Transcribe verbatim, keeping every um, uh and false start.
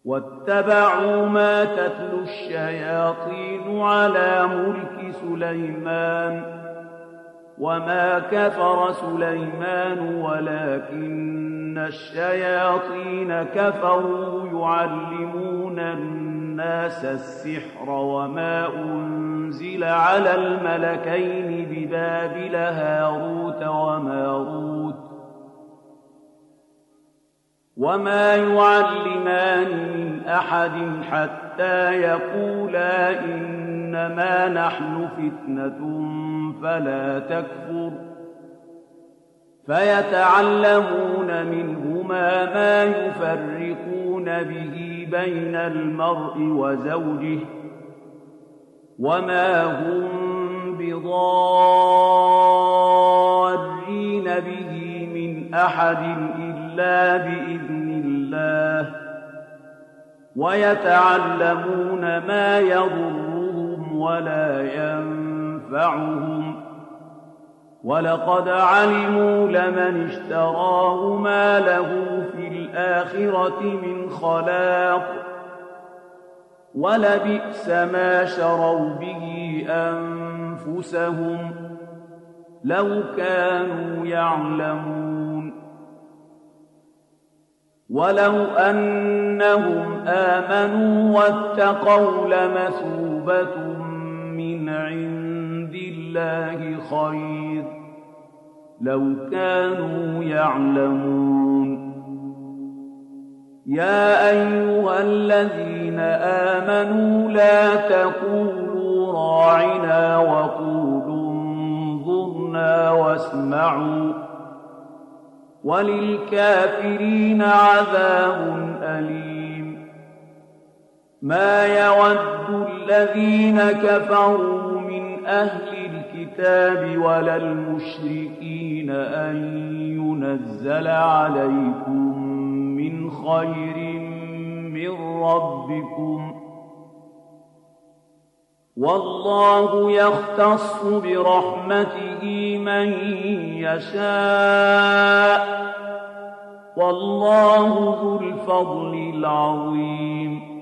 واتبعوا ما تتلو الشياطين على ملك سليمان وما كفر سليمان ولكن الشياطين كفروا يعلمون الناس السحر وما أنزل على الملكين ببابل هاروت وماروت وما يعلمان من أحد حتى يقولا إنما نحن فتنة فلا تكفر فيتعلمون منهما ما يفرقون به بين المرء وزوجه وما هم بضارين به من أحد إلا بإذن الله ويتعلمون ما يضرهم ولا ينفعهم ولقد علموا لمن اشتراه ما له في الآخرة من خلاق ولبئس ما شروا به أنفسهم لو كانوا يعلمون ولو أنهم آمنوا واتقوا لمثوبة من عند الله خير لو كانوا يعلمون يا أيها الذين آمنوا لا تقولوا راعنا وقولوا انظرنا واسمعوا وللكافرين عذاب أليم ما يود الذين كفروا من أهل الكتاب ولا المشركين أن ينزل عليكم من خير من ربكم والله يختص برحمته من يشاء والله ذو الفضل العظيم